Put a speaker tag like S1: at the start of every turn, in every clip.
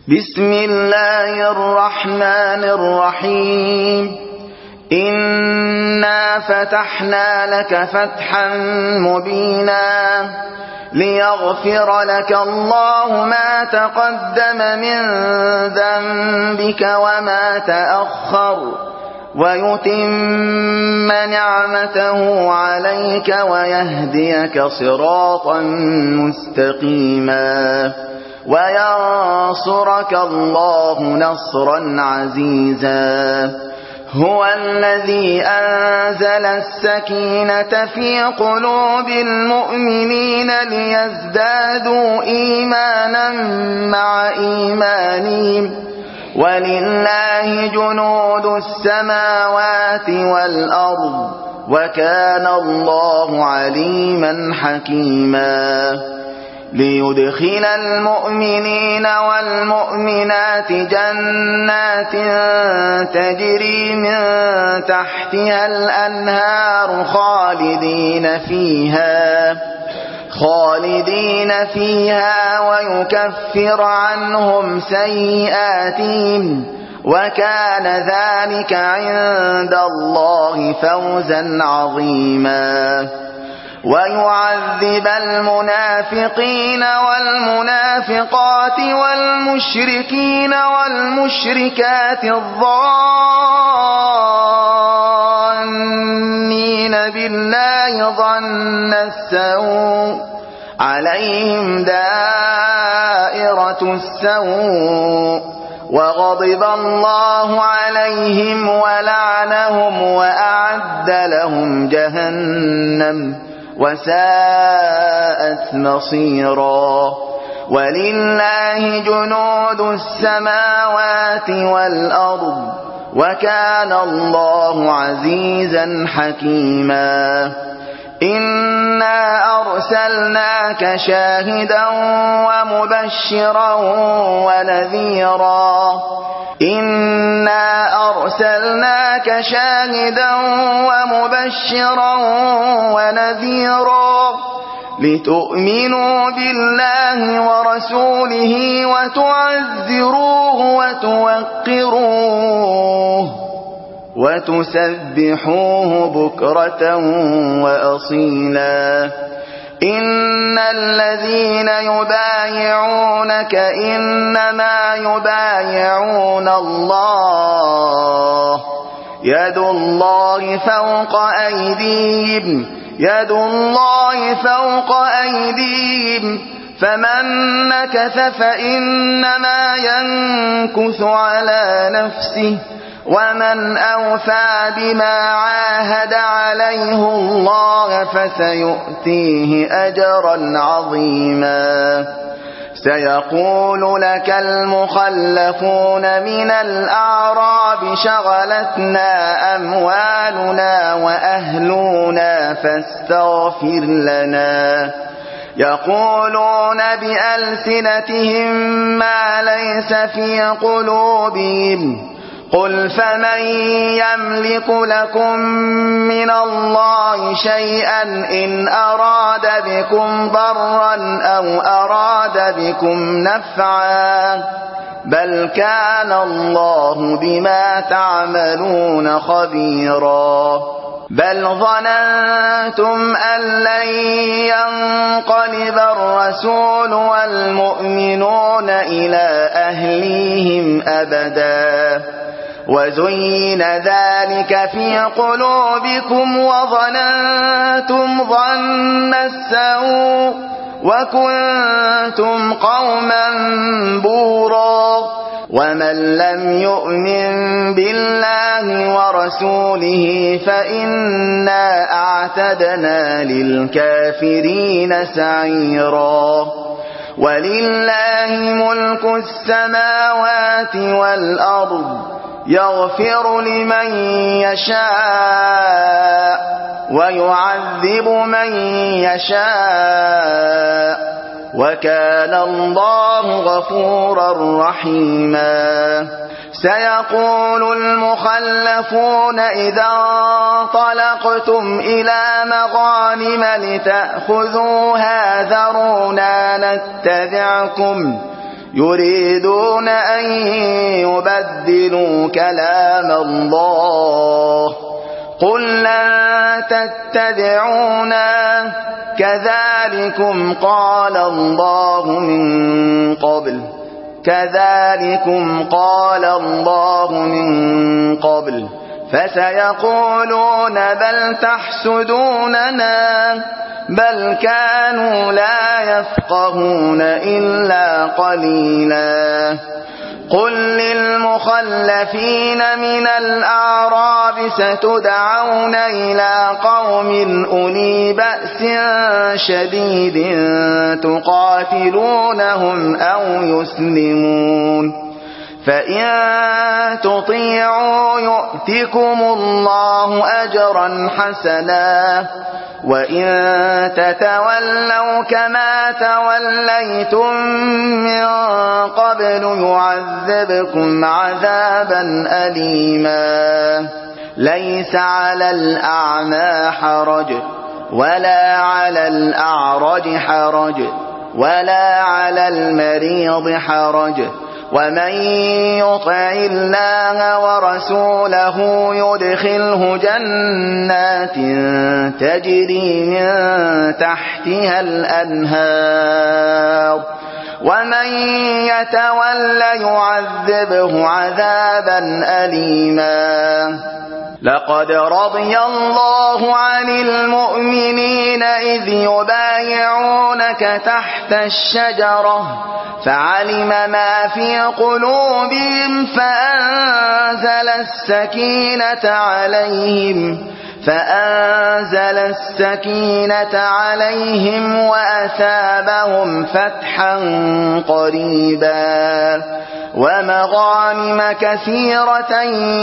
S1: بسم الله الرحمن الرحيم إنا فتحنا لك فتحا مبينا ليغفر لك الله ما تقدم من ذنبك وما تأخر ويتم نعمته عليك ويهديك صراطا مستقيما وينصرك الله نصرا عزيزا هو الذي أنزل السكينة في قلوب المؤمنين ليزدادوا إيمانا مع إيمانهم ولله جنود السماوات والأرض وكان الله عليما حكيما ليدخل المؤمنين والمؤمنات جنات تجري من تحتها الأنهار خالدين فيها ويكفر عنهم سيئاتهم وكان ذلك عند الله فوزا عظيما ويعذب المنافقين والمنافقات والمشركين والمشركات الظانين بالله ظن السوء عليهم دائرة السوء وغضب الله عليهم ولعنهم وأعد لهم جهنم وساءت مصيرا ولله جنود السماوات والأرض وكان الله عزيزا حكيما إنا أرسلناك شاهدا ومبشرا ونذيرا لتؤمنوا بالله ورسوله وتعزروه وتوقروه وتسبحوه بكرة وأصيلا إن الذين يبايعونك إنما يبايعون الله يد الله فوق أيديهم فمن نكث فإنما ينكث على نفسه ومن أوفى بما عاهد عليه الله فسيؤتيه أجرا عظيما سيقول لك المخلفون من الأعراب شغلتنا أموالنا وأهلنا فاستغفر لنا يقولون بألسنتهم ما ليس في قلوبهم قل فمن يملك لكم من الله شيئا إن أراد بكم ضرا أو أراد بكم نفعا بل كان الله بما تعملون خبيرا بل ظننتم أن لن ينقلب الرسول والمؤمنون إلى أهليهم أبدا وزين ذلك في قلوبكم وظننتم ظن السوء وكنتم قوما بورا ومن لم يؤمن بالله ورسوله فإنا أعتدنا للكافرين سعيرا ولله ملك السماوات والأرض يغفر لمن يشاء ويعذب من يشاء وكان الله غفورا رحيما سيقول المخلفون إذا انطلقتم إلى مغانم لتأخذوها ذرونا نتبعكم يريدون أن يبدلوا كلام الله قل لن تتبعونا كذلكم قال الله من قبل فسيقولون بل تحسدوننا بل كانوا لا يفقهون إلا قليلا قل للمخلفين من الأعراب ستدعون إلى قوم أولي بأس شديد تقاتلونهم أو يسلمون فإن تطيعوا يؤتكم الله أجرا حسنا وإن تتولوا كما توليتم من قبل يعذبكم عذابا أليما ليس على الأعمى حرج ولا على الأعرج حرج ولا على المريض حرج ومن يطع الله ورسوله يدخله جنات تجري من تحتها الأنهار ومن يتول يعذبه عذابا أليما لقد رضي الله عن المؤمنين إذ يبايعونك تحت الشجرة فعلم ما في قلوبهم فأنزل السكينة عليهم وأثابهم فتحا قريبا ومغانم كثيرة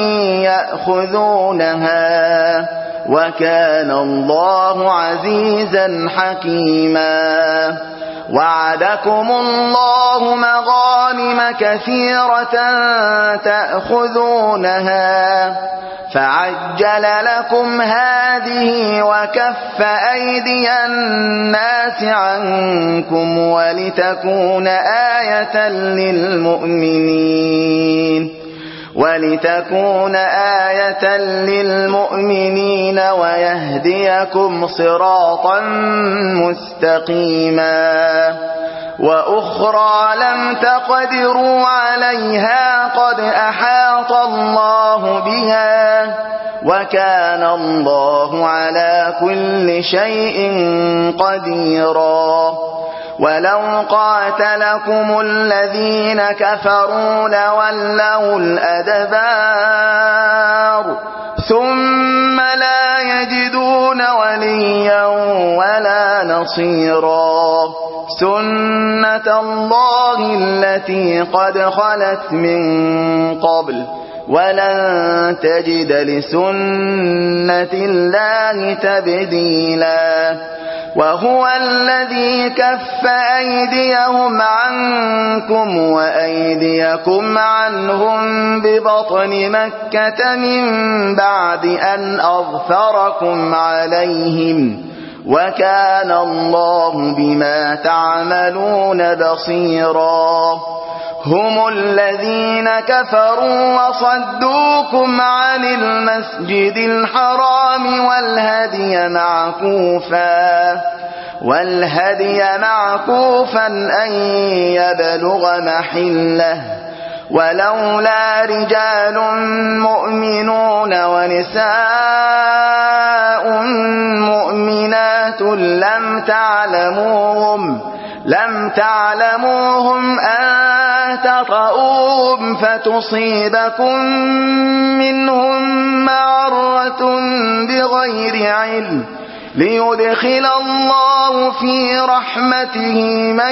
S1: يأخذونها وكان الله عزيزا حكيما وعدكم الله مغانم كثيرة تأخذونها فعجل لكم هذه وكف أيدي الناس عنكم ولتكون آية للمؤمنين ويهديكم صراطا مستقيما وأخرى لم تقدروا عليها قد أحاط الله بها وكان الله على كل شيء قديرا ولو قاتلكم الذين كفروا لولوا الأدبار ثم لا يجدون وليا ولا نصيرا سنة الله التي قد خلت من قبل ولن تجد لسنة الله تبديلا وهو الذي كف أيديهم عنكم وأيديكم عنهم ببطن مكة من بعد أن أظفركم عليهم وكان الله بما تعملون بصيرا هم الذين كفروا وصدوكم عن المسجد الحرام والهدي معكوفا أن يبلغ محله ولولا رجال مؤمنون ونساء مؤمنات لم تعلموهم أن تطؤوهم فتصيبكم منهم معرة بغير علم ليدخل الله في رحمته من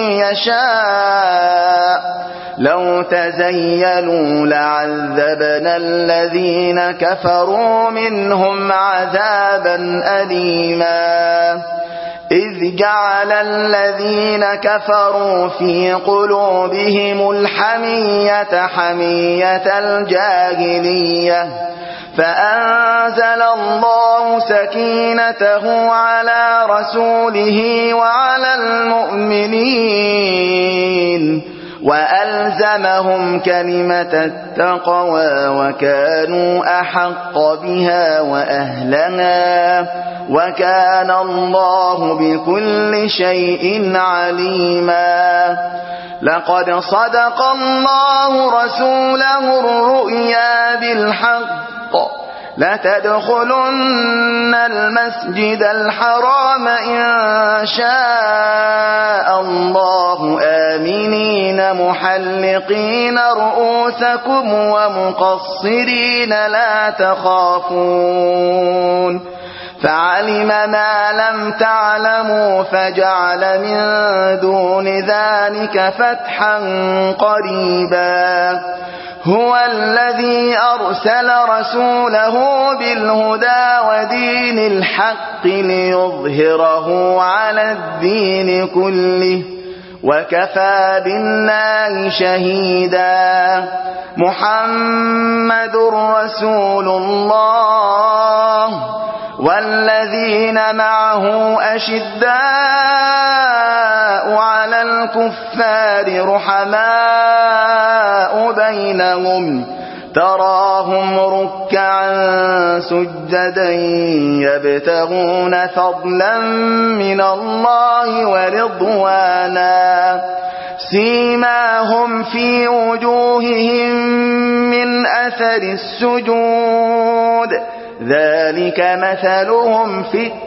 S1: يشاء لو تزيلوا لعذبنا الذين كفروا منهم عذابا أليما إذ جعل الذين كفروا في قلوبهم الحمية حمية الجاهلية فأنزل الله سكينته على رسوله وعلى المؤمنين وألزمهم كلمة التقوى وكانوا أحق بها وأهلها وكان الله بكل شيء عليما. لقد صدق الله رسوله الرؤيا بالحق لتدخلن المسجد الحرام إن شاء الله آمنين محلقين رؤوسكم ومقصرين لا تخافون فعلم ما لم تعلموا فجعل من دون ذلك فتحا قريبا. هو الذي أرسل رسوله بالهدى ودين الحق ليظهره على الدين كله وكفى بالله شهيدا. محمد رسول الله والذين معه أشداء على الكفار رحماء بينهم تراهم ركعا سجدا يبتغون فضلا من الله ورضوانا سيماهم في وجوههم من أثر السجود ذلك مثلهم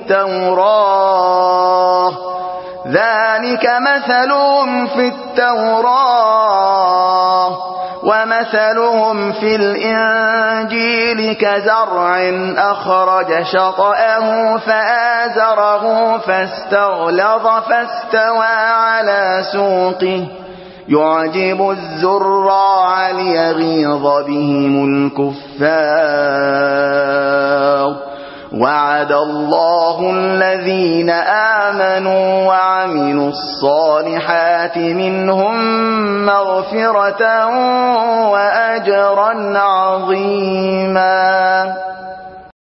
S1: في التوراة ومثلهم في الإنجيل كزرع أخرج شطأه فآزره فاستغلظ فاستوى على سوقه يعجب الزراع ليغيظ بهم الكفار. وعد الله الذين آمنوا وعملوا الصالحات منهم مغفرة وأجرا عظيما.